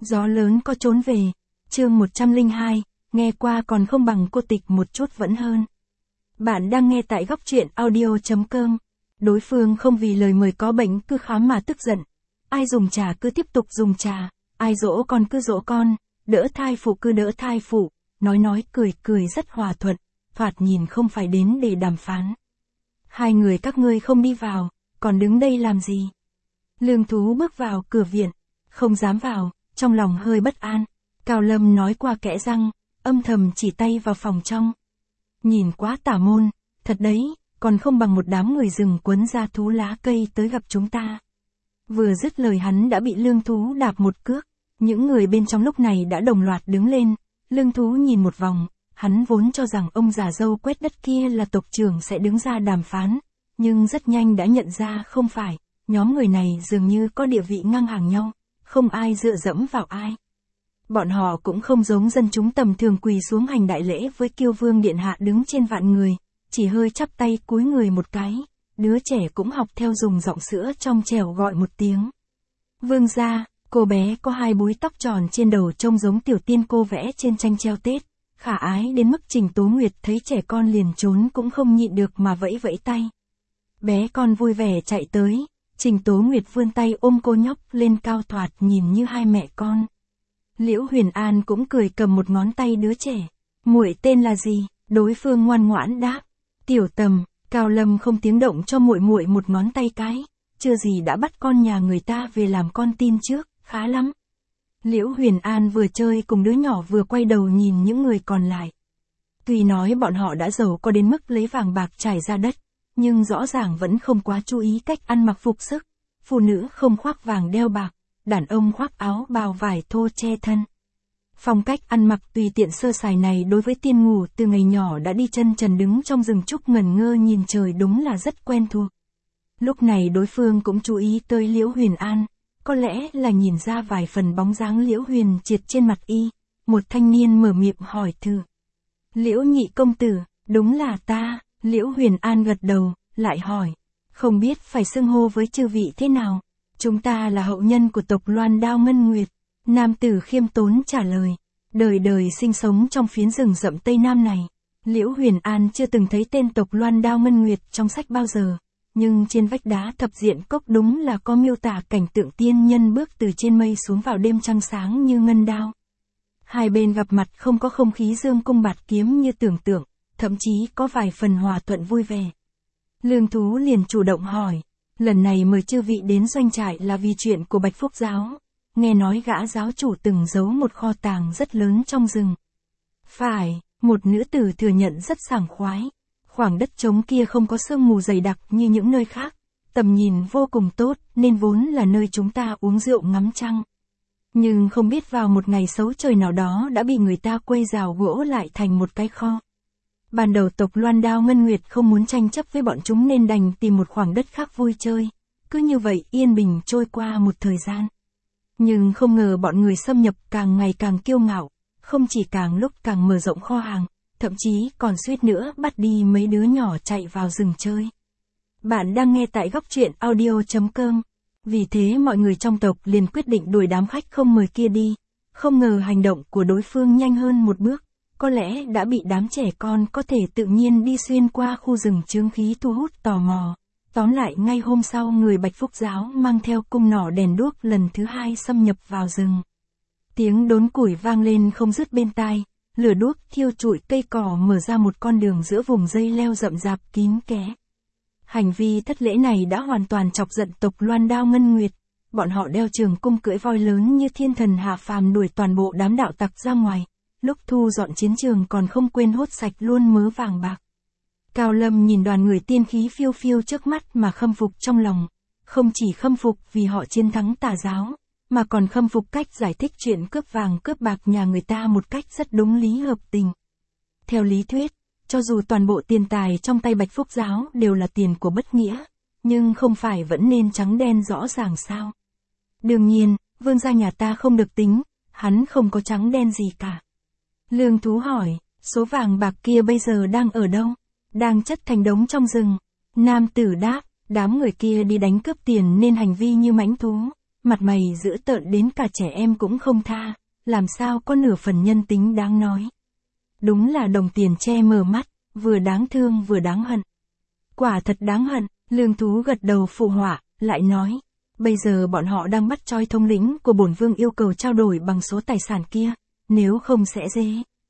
Gió lớn có trốn về. Chương 102, nghe qua còn không bằng cô tịch một chút vẫn hơn. Bạn đang nghe tại góc truyện audio.com. Đối phương không vì lời mời có bệnh cứ khám mà tức giận. Ai dùng trà cứ tiếp tục dùng trà, ai dỗ con cứ dỗ con, đỡ thai phụ cứ đỡ thai phụ, nói cười cười rất hòa thuận, thoạt nhìn không phải đến để đàm phán. Hai người các ngươi không đi vào, còn đứng đây làm gì? Lương Thú bước vào cửa viện, không dám vào, trong lòng hơi bất an. Cao Lâm nói qua kẽ răng, âm thầm chỉ tay vào phòng trong. Nhìn quá tả môn, thật đấy, còn không bằng một đám người rừng quấn ra thú lá cây tới gặp chúng ta. Vừa dứt lời hắn đã bị Lương Thú đạp một cước. Những người bên trong lúc này đã đồng loạt đứng lên. Lương Thú nhìn một vòng, hắn vốn cho rằng ông già dâu quét đất kia là tộc trưởng sẽ đứng ra đàm phán, nhưng rất nhanh đã nhận ra không phải, nhóm người này dường như có địa vị ngang hàng nhau, không ai dựa dẫm vào ai. Bọn họ cũng không giống dân chúng tầm thường quỳ xuống hành đại lễ với Kiêu Vương điện hạ đứng trên vạn người, chỉ hơi chắp tay cúi người một cái, đứa trẻ cũng học theo dùng giọng sữa trong trẻo gọi một tiếng. Vương gia. Cô bé có hai búi tóc tròn trên đầu trông giống tiểu tiên cô vẽ trên tranh treo Tết, khả ái đến mức Trình Tố Nguyệt thấy trẻ con liền trốn cũng không nhịn được mà vẫy vẫy tay. Bé con vui vẻ chạy tới, Trình Tố Nguyệt vươn tay ôm cô nhóc lên cao thoạt nhìn như hai mẹ con. Liễu Huyền An cũng cười cầm một ngón tay đứa trẻ. Muội tên là gì? Đối phương ngoan ngoãn đáp. Tiểu Tầm. Cao Lâm không tiếng động cho muội muội một ngón tay cái, chưa gì đã bắt con nhà người ta về làm con tin trước. Khá lắm. Liễu Huyền An vừa chơi cùng đứa nhỏ vừa quay đầu nhìn những người còn lại. Tuy nói bọn họ đã giàu có đến mức lấy vàng bạc trải ra đất, nhưng rõ ràng vẫn không quá chú ý cách ăn mặc phục sức. Phụ nữ không khoác vàng đeo bạc, đàn ông khoác áo bào vải thô che thân. Phong cách ăn mặc tùy tiện sơ sài này đối với Tiên Ngủ từ ngày nhỏ đã đi chân trần đứng trong rừng trúc ngẩn ngơ nhìn trời đúng là rất quen thuộc. Lúc này đối phương cũng chú ý tới Liễu Huyền An. Có lẽ là nhìn ra vài phần bóng dáng Liễu Huyền Triệt trên mặt y, một thanh niên mở miệng hỏi thử. Liễu nhị công tử, đúng là ta. Liễu Huyền An gật đầu, lại hỏi. Không biết phải xưng hô với chư vị thế nào? Chúng ta là hậu nhân của tộc Loan Đao Ngân Nguyệt. Nam tử khiêm tốn trả lời. Đời đời sinh sống trong phiến rừng rậm Tây Nam này. Liễu Huyền An chưa từng thấy tên tộc Loan Đao Ngân Nguyệt trong sách bao giờ. Nhưng trên vách đá thập diện cốc đúng là có miêu tả cảnh tượng tiên nhân bước từ trên mây xuống vào đêm trăng sáng như ngân đao. Hai bên gặp mặt không có không khí dương cung bạt kiếm như tưởng tượng, thậm chí có vài phần hòa thuận vui vẻ. Lương Thú liền chủ động hỏi, lần này mời chư vị đến doanh trại là vì chuyện của Bạch Phúc Giáo. Nghe nói gã giáo chủ từng giấu một kho tàng rất lớn trong rừng. Phải, một nữ tử thừa nhận rất sảng khoái. Khoảng đất trống kia không có sương mù dày đặc như những nơi khác, tầm nhìn vô cùng tốt nên vốn là nơi chúng ta uống rượu ngắm trăng. Nhưng không biết vào một ngày xấu trời nào đó đã bị người ta quây rào gỗ lại thành một cái kho. Ban đầu tộc Loan Đao Ngân Nguyệt không muốn tranh chấp với bọn chúng nên đành tìm một khoảng đất khác vui chơi. Cứ như vậy yên bình trôi qua một thời gian. Nhưng không ngờ bọn người xâm nhập càng ngày càng kiêu ngạo, không chỉ càng lúc càng mở rộng kho hàng. Thậm chí còn suýt nữa bắt đi mấy đứa nhỏ chạy vào rừng chơi. Bạn đang nghe tại góc truyện audio.com. Vì thế mọi người trong tộc liền quyết định đuổi đám khách không mời kia đi. Không ngờ hành động của đối phương nhanh hơn một bước. Có lẽ đã bị đám trẻ con có thể tự nhiên đi xuyên qua khu rừng chướng khí thu hút tò mò. Tóm lại ngay hôm sau người Bạch Phúc Giáo mang theo cung nỏ đèn đuốc lần thứ hai xâm nhập vào rừng. Tiếng đốn củi vang lên không dứt bên tai. Lửa đuốc thiêu trụi cây cỏ mở ra một con đường giữa vùng dây leo rậm rạp kín kẽ. Hành vi thất lễ này đã hoàn toàn chọc giận tộc Loan Đao Ngân Nguyệt. Bọn họ đeo trường cung cưỡi voi lớn như thiên thần hạ phàm đuổi toàn bộ đám đạo tặc ra ngoài. Lúc thu dọn chiến trường còn không quên hốt sạch luôn mớ vàng bạc. Cao Lâm nhìn đoàn người tiên khí phiêu phiêu trước mắt mà khâm phục trong lòng. Không chỉ khâm phục vì họ chiến thắng tà giáo, mà còn khâm phục cách giải thích chuyện cướp vàng cướp bạc nhà người ta một cách rất đúng lý hợp tình. Theo lý thuyết, cho dù toàn bộ tiền tài trong tay Bạch Phúc Giáo đều là tiền của bất nghĩa, nhưng không phải vẫn nên trắng đen rõ ràng sao? Đương nhiên, vương gia nhà ta không được tính, hắn không có trắng đen gì cả. Lương Thú hỏi, số vàng bạc kia bây giờ đang ở đâu? Đang chất thành đống trong rừng. Nam tử đáp, đám người kia đi đánh cướp tiền nên hành vi như mãnh thú. mặt mày dữ tợn đến cả trẻ em cũng không tha, làm sao có nửa phần nhân tính đáng nói. Đúng là đồng tiền che mờ mắt, vừa đáng thương vừa đáng hận. Quả thật đáng hận, Lương Thú gật đầu phụ họa, lại nói. Bây giờ bọn họ đang bắt Choi thống lĩnh của bổn vương yêu cầu trao đổi bằng số tài sản kia, nếu không sẽ dễ.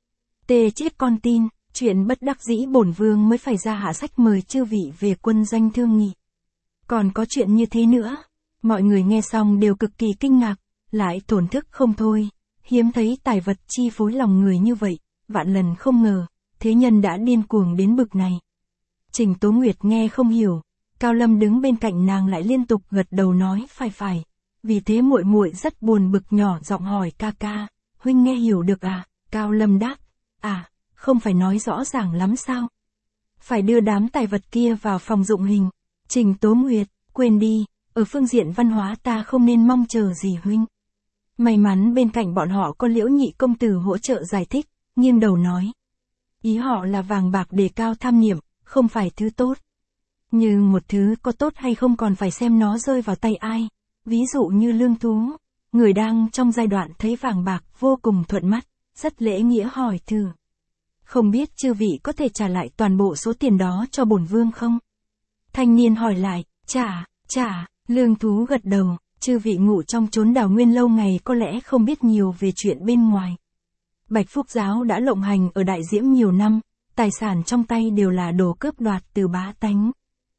Tê chết con tin, chuyện bất đắc dĩ bổn vương mới phải ra hạ sách mời chư vị về quân doanh thương nghị. Còn có chuyện như thế nữa. Mọi người nghe xong đều cực kỳ kinh ngạc, lại thổn thức không thôi. Hiếm thấy tài vật chi phối lòng người như vậy, vạn lần không ngờ, thế nhân đã điên cuồng đến bực này. Trình Tố Nguyệt nghe không hiểu, Cao Lâm đứng bên cạnh nàng lại liên tục gật đầu nói phải. Vì thế muội muội rất buồn bực nhỏ giọng hỏi ca ca, huynh nghe hiểu được à? Cao Lâm đáp, không phải nói rõ ràng lắm sao? Phải đưa đám tài vật kia vào phòng dụng hình. Trình Tố Nguyệt, quên đi, ở phương diện văn hóa ta không nên mong chờ gì huynh. May mắn bên cạnh bọn họ có Liễu Nhị công tử hỗ trợ giải thích, nghiêng đầu nói. Ý họ là vàng bạc đề cao tham niệm, không phải thứ tốt. Nhưng một thứ có tốt hay không còn phải xem nó rơi vào tay ai. Ví dụ như Lương Thú, người đang trong giai đoạn thấy vàng bạc vô cùng thuận mắt, rất lễ nghĩa hỏi thử. Không biết chư vị có thể trả lại toàn bộ số tiền đó cho bổn vương không? Thanh niên hỏi lại, trả, Lương Thú gật đầu, chư vị ngủ trong chốn đào nguyên lâu ngày có lẽ không biết nhiều về chuyện bên ngoài. Bạch Phúc Giáo đã lộng hành ở Đại Diễm nhiều năm, tài sản trong tay đều là đồ cướp đoạt từ bá tánh.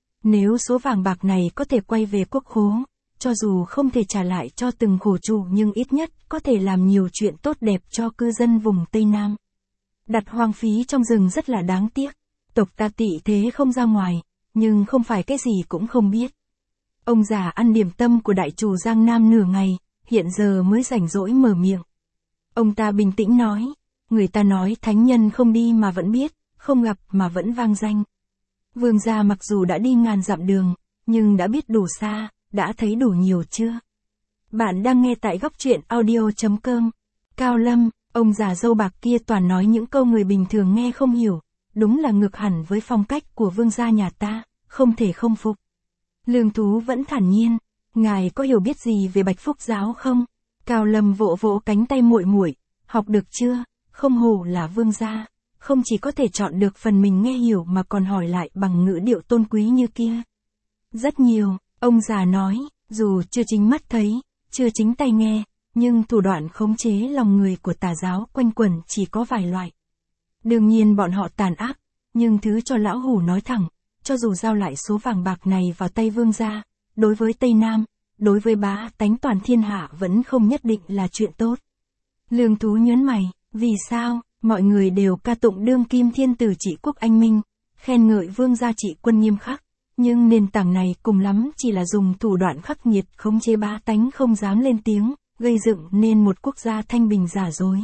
Nếu số vàng bạc này có thể quay về quốc khố, cho dù không thể trả lại cho từng khổ chủ nhưng ít nhất có thể làm nhiều chuyện tốt đẹp cho cư dân vùng Tây Nam. Đặt hoang phí trong rừng rất là đáng tiếc, tộc ta tị thế không ra ngoài, nhưng không phải cái gì cũng không biết. Ông già ăn điểm tâm của đại chủ Giang Nam nửa ngày, hiện giờ mới rảnh rỗi mở miệng. Ông ta bình tĩnh nói, người ta nói thánh nhân không đi mà vẫn biết, không gặp mà vẫn vang danh. Vương gia mặc dù đã đi ngàn dặm đường, nhưng đã biết đủ xa, đã thấy đủ nhiều chưa? Bạn đang nghe tại góc truyện audio.com. Cao Lâm, ông già râu bạc kia toàn nói những câu người bình thường nghe không hiểu, đúng là ngược hẳn với phong cách của vương gia nhà ta, không thể không phục. Lương Thú vẫn thản nhiên, ngài có hiểu biết gì về Bạch Phúc Giáo không? Cao Lâm vỗ vỗ cánh tay muội muội, học được chưa? Không hổ là vương gia, không chỉ có thể chọn được phần mình nghe hiểu mà còn hỏi lại bằng ngữ điệu tôn quý như kia. Rất nhiều, ông già nói, dù chưa chính mắt thấy, chưa chính tai nghe, nhưng thủ đoạn khống chế lòng người của tà giáo quanh quẩn chỉ có vài loại. Đương nhiên bọn họ tàn ác, nhưng thứ cho lão hủ nói thẳng, cho dù giao lại số vàng bạc này vào tay vương gia, đối với Tây Nam, đối với bá tánh toàn thiên hạ vẫn không nhất định là chuyện tốt. Lương Thú nhớn mày, vì sao? Mọi người đều ca tụng đương kim thiên tử trị quốc anh minh, khen ngợi vương gia trị quân nghiêm khắc, nhưng nền tảng này cùng lắm chỉ là dùng thủ đoạn khắc nghiệt khống chế bá tánh không dám lên tiếng, gây dựng nên một quốc gia thanh bình giả dối.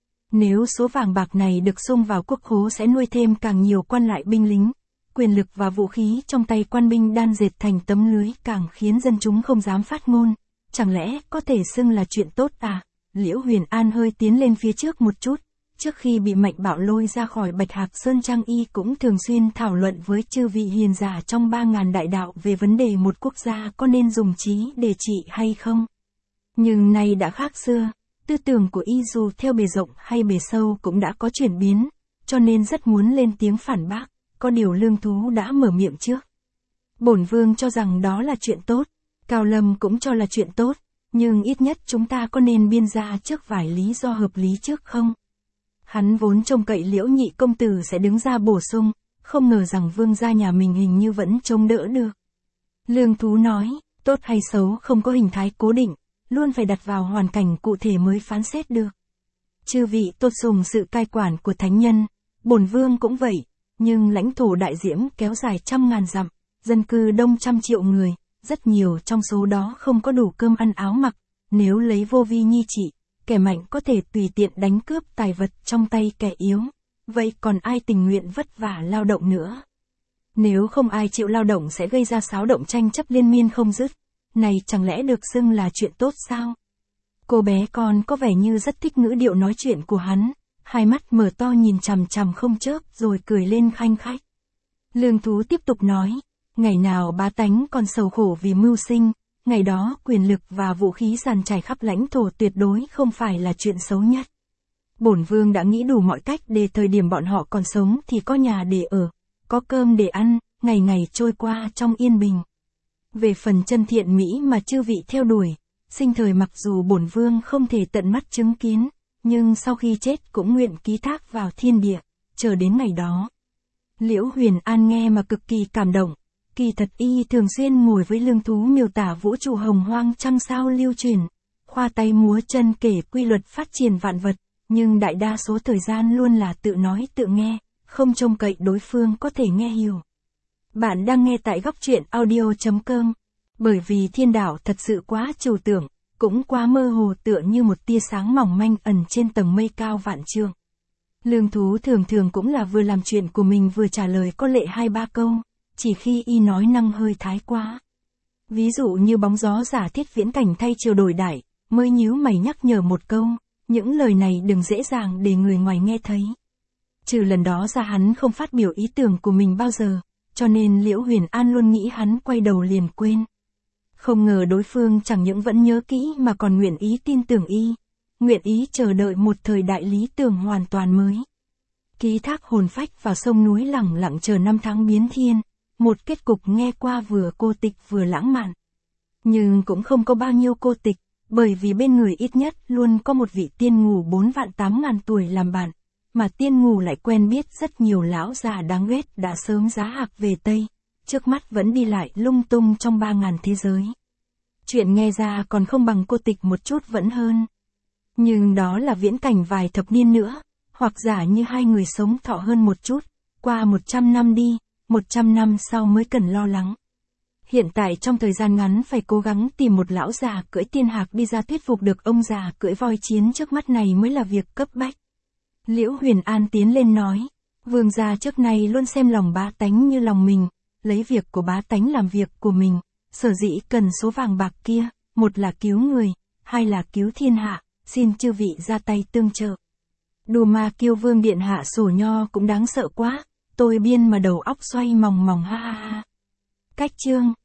Nếu số vàng bạc này được xung vào quốc khố sẽ nuôi thêm càng nhiều quan lại binh lính, quyền lực và vũ khí trong tay quan binh đan dệt thành tấm lưới càng khiến dân chúng không dám phát ngôn, chẳng lẽ có thể xưng là chuyện tốt à? Liễu Huyền An hơi tiến lên phía trước một chút. Trước khi bị Mạnh Bạo lôi ra khỏi Bạch Hạc Sơn Trang y cũng thường xuyên thảo luận với chư vị hiền giả trong 3.000 đại đạo về vấn đề một quốc gia có nên dùng trí để trị hay không. Nhưng nay đã khác xưa, tư tưởng của y dù theo bề rộng hay bề sâu cũng đã có chuyển biến, cho nên rất muốn lên tiếng phản bác, có điều Lương Thú đã mở miệng trước. Bổn vương cho rằng đó là chuyện tốt, Cao Lâm cũng cho là chuyện tốt, nhưng ít nhất chúng ta có nên biên ra trước vài lý do hợp lý trước không? Hắn vốn trông cậy Liễu Nhị công tử sẽ đứng ra bổ sung, không ngờ rằng vương gia nhà mình hình như vẫn trông đỡ được. Lương Thú nói, tốt hay xấu không có hình thái cố định, luôn phải đặt vào hoàn cảnh cụ thể mới phán xét được. Chư vị tôn sùng sự cai quản của thánh nhân, bổn vương cũng vậy, nhưng lãnh thổ Đại Diễm kéo dài trăm ngàn dặm, dân cư đông trăm triệu người, rất nhiều trong số đó không có đủ cơm ăn áo mặc, nếu lấy vô vi nhi trị, kẻ mạnh có thể tùy tiện đánh cướp tài vật trong tay kẻ yếu, vậy còn ai tình nguyện vất vả lao động nữa? Nếu không ai chịu lao động sẽ gây ra xáo động tranh chấp liên miên không dứt, này chẳng lẽ được xưng là chuyện tốt sao? Cô bé con có vẻ như rất thích ngữ điệu nói chuyện của hắn, hai mắt mở to nhìn chằm chằm không chớp rồi cười lên khanh khách. Lương Thú tiếp tục nói, ngày nào bá tánh còn sầu khổ vì mưu sinh, ngày đó quyền lực và vũ khí dàn trải khắp lãnh thổ tuyệt đối không phải là chuyện xấu nhất. Bổn vương đã nghĩ đủ mọi cách để thời điểm bọn họ còn sống thì có nhà để ở, có cơm để ăn, ngày ngày trôi qua trong yên bình. Về phần chân thiện mỹ mà chư vị theo đuổi, sinh thời mặc dù bổn vương không thể tận mắt chứng kiến, nhưng sau khi chết cũng nguyện ký thác vào thiên địa, chờ đến ngày đó. Liễu Huyền An nghe mà cực kỳ cảm động, kỳ thật y thường xuyên ngồi với lương thú miêu tả vũ trụ hồng hoang trăm sao lưu truyền, khoa tay múa chân kể quy luật phát triển vạn vật, nhưng đại đa số thời gian luôn là tự nói tự nghe, không trông cậy đối phương có thể nghe hiểu. Bạn đang nghe tại góc truyện audio.com, bởi vì thiên đạo thật sự quá trừu tượng, cũng quá mơ hồ tựa như một tia sáng mỏng manh ẩn trên tầng mây cao vạn trượng. Lương thú thường thường cũng là vừa làm chuyện của mình vừa trả lời có lệ 2-3 câu, chỉ khi y nói năng hơi thái quá. Ví dụ như bóng gió giả thiết viễn cảnh thay chiều đổi đại, mới nhíu mày nhắc nhở một câu, những lời này đừng dễ dàng để người ngoài nghe thấy. Trừ lần đó ra hắn không phát biểu ý tưởng của mình bao giờ, cho nên Liễu Huyền An luôn nghĩ hắn quay đầu liền quên. Không ngờ đối phương chẳng những vẫn nhớ kỹ mà còn nguyện ý tin tưởng y, nguyện ý chờ đợi một thời đại lý tưởng hoàn toàn mới. Ký thác hồn phách vào sông núi lẳng lặng chờ năm tháng biến thiên, một kết cục nghe qua vừa cô tịch vừa lãng mạn. Nhưng cũng không có bao nhiêu cô tịch, bởi vì bên người ít nhất luôn có một vị tiên ngù 4.800.000 tuổi làm bạn, mà tiên ngù lại quen biết rất nhiều lão già đáng ghét đã sớm giá hạc về Tây, trước mắt vẫn đi lại lung tung trong 3.000 thế giới. Chuyện nghe ra còn không bằng cô tịch một chút vẫn hơn. Nhưng đó là viễn cảnh vài thập niên nữa, hoặc giả như hai người sống thọ hơn một chút, qua 100 năm đi, 100 năm sau mới cần lo lắng. Hiện tại trong thời gian ngắn phải cố gắng tìm một lão già cưỡi tiên hạc đi ra thuyết phục được ông già cưỡi voi chiến trước mắt này mới là việc cấp bách. Liễu Huyền An tiến lên nói, vương gia trước nay luôn xem lòng bá tánh như lòng mình, lấy việc của bá tánh làm việc của mình, sở dĩ cần số vàng bạc kia, một là cứu người, hai là cứu thiên hạ, xin chư vị ra tay tương trợ. Đù ma Kiêu Vương điện hạ sổ nho cũng đáng sợ quá, tôi biên mà đầu óc xoay mòng mòng ha ha ha. Cách chương